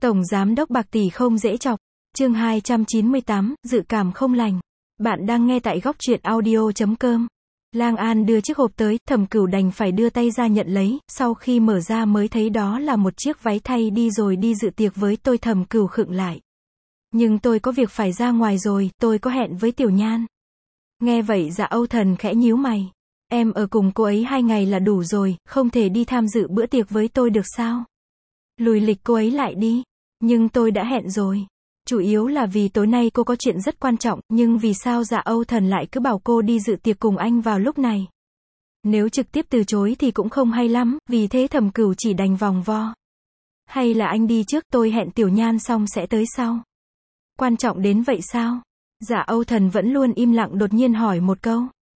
Tổng giám đốc bạc tỷ không dễ chọc. Chương 298, dự cảm không lành. Bạn đang nghe tại góc truyện audio.com. Lang An đưa chiếc hộp tới, Thẩm Cửu đành phải đưa tay ra nhận lấy, sau khi mở ra mới thấy đó là một chiếc váy thay đi rồi đi dự tiệc với tôi. Thẩm Cửu khựng lại. Nhưng tôi có việc phải ra ngoài rồi, tôi có hẹn với Tiểu Nhan. Nghe vậy Dạ Âu Thần khẽ nhíu mày. Em ở cùng cô ấy 2 ngày là đủ rồi, không thể đi tham dự bữa tiệc với tôi được sao? Lùi lịch cô ấy lại đi. Nhưng tôi đã hẹn rồi. Chủ yếu là vì tối nay cô có chuyện rất quan trọng, nhưng vì sao Dạ Âu Thần lại cứ bảo cô đi dự tiệc cùng anh vào lúc này? Nếu trực tiếp từ chối thì cũng không hay lắm, vì thế Thẩm Cửu chỉ đành vòng vo. Hay là anh đi trước, tôi hẹn Tiểu Nhan xong sẽ tới sau. Quan trọng đến vậy sao? Dạ Âu Thần vẫn luôn im lặng đột nhiên hỏi một câu.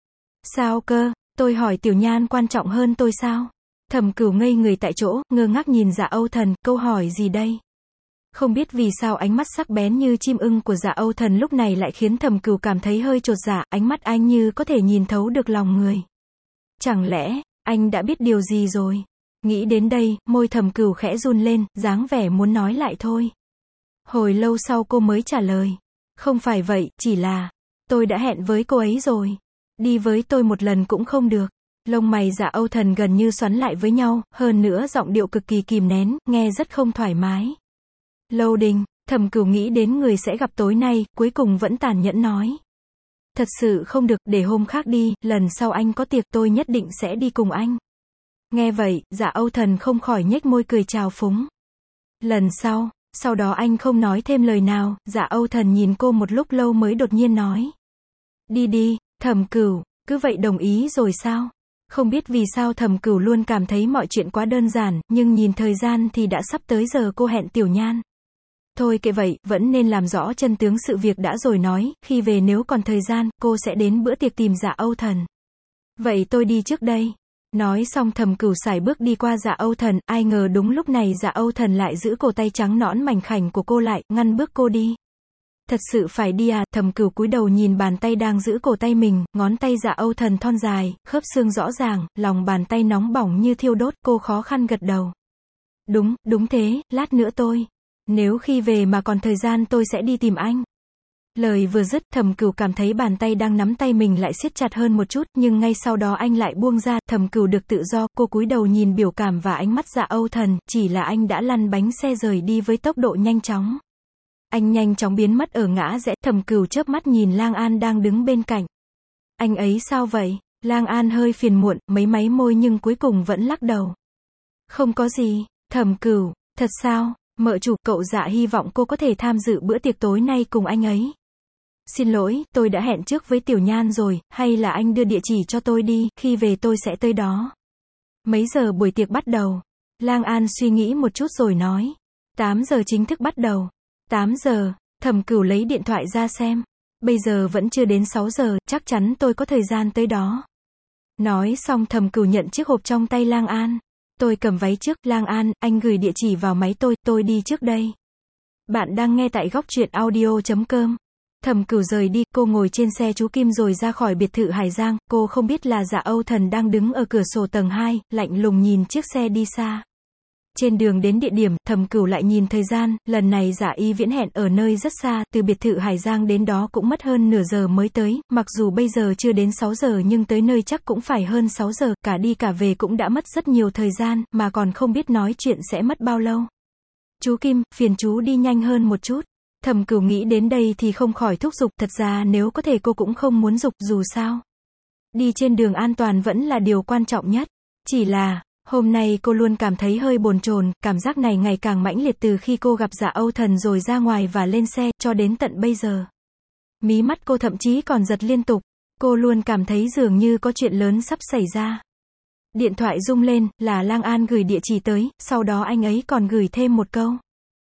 Sao cơ, tôi hỏi Tiểu Nhan quan trọng hơn tôi sao? Thẩm Cửu ngây người tại chỗ, ngơ ngác nhìn Dạ Âu Thần, câu hỏi gì đây? Không biết vì sao ánh mắt sắc bén như chim ưng của Dạ Âu Thần lúc này lại khiến Thẩm Cửu cảm thấy hơi chột dạ, ánh mắt anh như có thể nhìn thấu được lòng người. Chẳng lẽ, anh đã biết điều gì rồi? Nghĩ đến đây, môi Thẩm Cửu khẽ run lên, dáng vẻ muốn nói lại thôi. Hồi lâu sau cô mới trả lời. Không phải vậy, chỉ là, tôi đã hẹn với cô ấy rồi. Đi với tôi một lần cũng không được. Lông mày Dạ Âu Thần gần như xoắn lại với nhau, hơn nữa giọng điệu cực kỳ kìm nén, nghe rất không thoải mái. Lâu Đình, Thẩm Cửu nghĩ đến người sẽ gặp tối nay, cuối cùng vẫn tàn nhẫn nói. Thật sự không được, để hôm khác đi, lần sau anh có tiệc tôi nhất định sẽ đi cùng anh. Nghe vậy, Dạ Âu Thần không khỏi nhếch môi cười trào phúng. Lần sau đó anh không nói thêm lời nào, Dạ Âu Thần nhìn cô một lúc lâu mới đột nhiên nói. Đi đi, Thẩm Cửu, cứ vậy đồng ý rồi sao? Không biết vì sao Thẩm Cửu luôn cảm thấy mọi chuyện quá đơn giản, nhưng nhìn thời gian thì đã sắp tới giờ cô hẹn Tiểu Nhan. Thôi kệ vậy, vẫn nên làm rõ chân tướng sự việc đã rồi nói, khi về nếu còn thời gian, cô sẽ đến bữa tiệc tìm Dạ Âu Thần. Vậy tôi đi trước đây. Nói xong Thẩm Cửu sải bước đi qua Dạ Âu Thần, ai ngờ đúng lúc này Dạ Âu Thần lại giữ cổ tay trắng nõn mảnh khảnh của cô lại, ngăn bước cô đi. Thật sự phải đi à? Thẩm Cửu cúi đầu nhìn bàn tay đang giữ cổ tay mình, ngón tay Dạ Âu Thần thon dài, khớp xương rõ ràng, lòng bàn tay nóng bỏng như thiêu đốt, cô khó khăn gật đầu. Đúng thế, lát nữa tôi. Nếu khi về mà còn thời gian tôi sẽ đi tìm anh. Lời vừa dứt, Thẩm Cửu cảm thấy bàn tay đang nắm tay mình lại siết chặt hơn một chút, nhưng ngay sau đó anh lại buông ra, Thẩm Cửu được tự do, cô cúi đầu nhìn biểu cảm và ánh mắt Dạ Âu Thần, chỉ là anh đã lăn bánh xe rời đi với tốc độ nhanh chóng. Anh nhanh chóng biến mất ở ngã rẽ, Thẩm Cửu chớp mắt nhìn Lang An đang đứng bên cạnh. Anh ấy sao vậy? Lang An hơi phiền muộn, máy môi nhưng cuối cùng vẫn lắc đầu. Không có gì, Thẩm Cửu, thật sao? Mợ chủ, cậu Dạ hy vọng cô có thể tham dự bữa tiệc tối nay cùng anh ấy. Xin lỗi, tôi đã hẹn trước với Tiểu Nhan rồi, hay là anh đưa địa chỉ cho tôi đi, khi về tôi sẽ tới đó. Mấy giờ buổi tiệc bắt đầu? Lang An suy nghĩ một chút rồi nói. 8 giờ chính thức bắt đầu. 8 giờ, Thẩm Cửu lấy điện thoại ra xem. Bây giờ vẫn chưa đến 6 giờ, chắc chắn tôi có thời gian tới đó. Nói xong Thẩm Cửu nhận chiếc hộp trong tay Lang An. Tôi cầm váy trước, Lang An, anh gửi địa chỉ vào máy tôi đi trước đây. Bạn đang nghe tại góc truyện audio.com. Thẩm Cửu rời đi, cô ngồi trên xe chú Kim rồi ra khỏi biệt thự Hải Giang, cô không biết là Dạ Âu Thần đang đứng ở cửa sổ tầng 2, lạnh lùng nhìn chiếc xe đi xa. Trên đường đến địa điểm, Thẩm Cửu lại nhìn thời gian, lần này Dạ Y Viễn hẹn ở nơi rất xa, từ biệt thự Hải Giang đến đó cũng mất hơn nửa giờ mới tới, mặc dù bây giờ chưa đến 6 giờ nhưng tới nơi chắc cũng phải hơn 6 giờ, cả đi cả về cũng đã mất rất nhiều thời gian, mà còn không biết nói chuyện sẽ mất bao lâu. Chú Kim, phiền chú đi nhanh hơn một chút. Thẩm Cửu nghĩ đến đây thì không khỏi thúc giục, thật ra nếu có thể cô cũng không muốn giục, dù sao. Đi trên đường an toàn vẫn là điều quan trọng nhất. Chỉ là, hôm nay cô luôn cảm thấy hơi bồn chồn, cảm giác này ngày càng mãnh liệt từ khi cô gặp Dạ Âu Thần rồi ra ngoài và lên xe, cho đến tận bây giờ. Mí mắt cô thậm chí còn giật liên tục, cô luôn cảm thấy dường như có chuyện lớn sắp xảy ra. Điện thoại rung lên, là Lang An gửi địa chỉ tới, sau đó anh ấy còn gửi thêm một câu.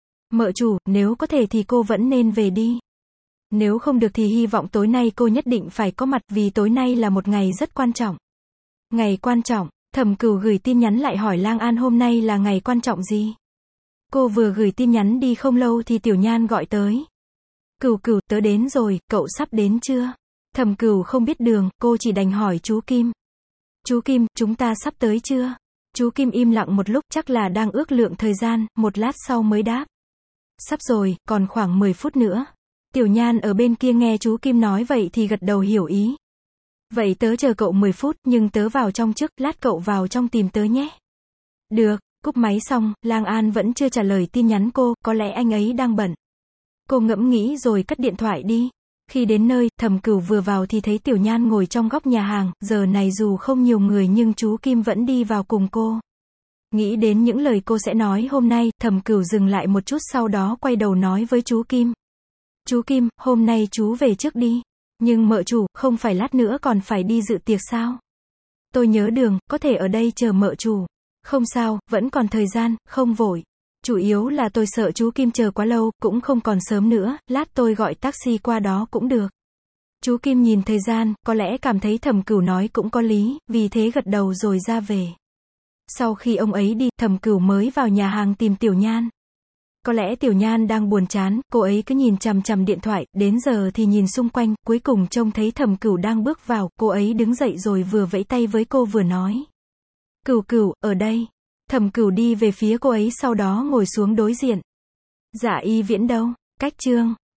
Mợ chủ, nếu có thể thì cô vẫn nên về đi. Nếu không được thì hy vọng tối nay cô nhất định phải có mặt, vì tối nay là một ngày rất quan trọng. Ngày quan trọng? Thẩm Cửu gửi tin nhắn lại hỏi Lang An hôm nay là ngày quan trọng gì? Cô vừa gửi tin nhắn đi không lâu thì Tiểu Nhan gọi tới. Cửu, tớ đến rồi, cậu sắp đến chưa? Thẩm Cửu không biết đường, cô chỉ đành hỏi chú Kim. Chú Kim, chúng ta sắp tới chưa? Chú Kim im lặng một lúc, chắc là đang ước lượng thời gian, một lát sau mới đáp. Sắp rồi, còn khoảng 10 phút nữa. Tiểu Nhan ở bên kia nghe chú Kim nói vậy thì gật đầu hiểu ý. Vậy tớ chờ cậu 10 phút, nhưng tớ vào trong trước, lát cậu vào trong tìm tớ nhé. Được, cúp máy xong, Lang An vẫn chưa trả lời tin nhắn cô, có lẽ anh ấy đang bận. Cô ngẫm nghĩ rồi cất điện thoại đi. Khi đến nơi, Thẩm Cửu vừa vào thì thấy Tiểu Nhan ngồi trong góc nhà hàng, giờ này dù không nhiều người nhưng chú Kim vẫn đi vào cùng cô. Nghĩ đến những lời cô sẽ nói hôm nay, Thẩm Cửu dừng lại một chút sau đó quay đầu nói với chú Kim. Chú Kim, hôm nay chú về trước đi. Nhưng mợ chủ, không phải lát nữa còn phải đi dự tiệc sao? Tôi nhớ đường, có thể ở đây chờ mợ chủ. Không sao, vẫn còn thời gian, không vội. Chủ yếu là tôi sợ chú Kim chờ quá lâu, cũng không còn sớm nữa, lát tôi gọi taxi qua đó cũng được. Chú Kim nhìn thời gian, có lẽ cảm thấy Thẩm Cửu nói cũng có lý, vì thế gật đầu rồi ra về. Sau khi ông ấy đi, Thẩm Cửu mới vào nhà hàng tìm Tiểu Nhan. Có lẽ Tiểu Nhan đang buồn chán, cô ấy cứ nhìn chằm chằm điện thoại, đến giờ thì nhìn xung quanh, cuối cùng trông thấy Thẩm Cửu đang bước vào, cô ấy đứng dậy rồi vừa vẫy tay với cô vừa nói. Cửu Cửu, ở đây. Thẩm Cửu đi về phía cô ấy sau đó ngồi xuống đối diện. Dạ Y Viễn đâu? Cách chương